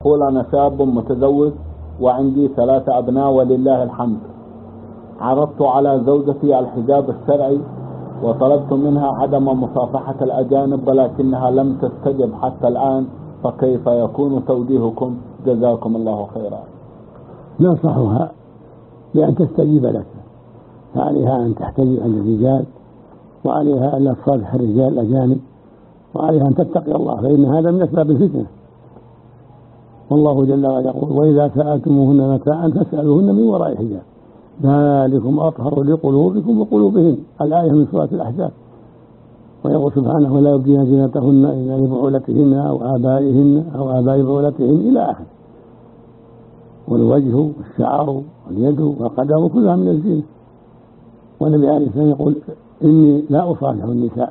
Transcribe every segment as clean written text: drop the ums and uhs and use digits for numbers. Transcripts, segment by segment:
يقول: أنا شاب متزوج وعندي 3 أبناء ولله الحمد. عرضت على زوجتي الحجاب الشرعي وطلبت منها عدم مصافحة الأجانب ولكنها لم تستجب حتى الآن، فكيف يكون توجيهكم؟ جزاكم الله خيرا. ننصحها بأن تستجيب لك، فعليها أن تحتجب عن الرجال، وعليها أن لا تصافح الرجال الأجانب، وعليها أن تتقي الله، فإن هذا من أسباب الفتنة. والله جل وعلا يقول: وإذا سألتموهن متاعا فاسألوهن من وراء حجاب ذلكم أطهر لقلوبكم وقلوبهن، الآية من سورة الأحزاب. ويقول سبحانه: ولا يبدين زينتهن إلا لبعولتهن أو آبائهن أو آباء بعولتهن إلى آخره. والوجه والشعر واليد والقدم كلها من الزينة. والنبي عليه الصلاة والسلام يقول: إني لا أصافح النساء.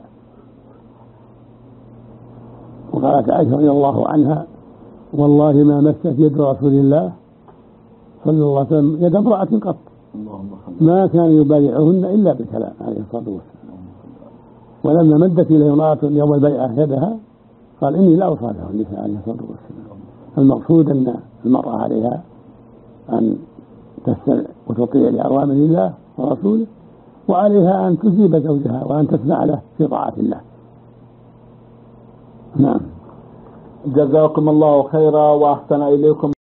وقالت عائشة رضي الله عنها: والله ما مست يد رسول الله صلى الله عليه وسلم يد امرأة قط، ما كان يبايعهن إلا بالكلام عليه الصلاة والسلام. ولما مدت إليه امرأة يوم البيعة يدها قال: إني لا أصافح النساء عليه الصلاة والسلام. المقصود أن المرأة عليها أن تستمع وتطيع لأوامر الله ورسوله، وعليها أن تجيب زوجها وأن تسمع له في طاعة الله. نعم. جزاكم الله خيرا وأحسن إليكم.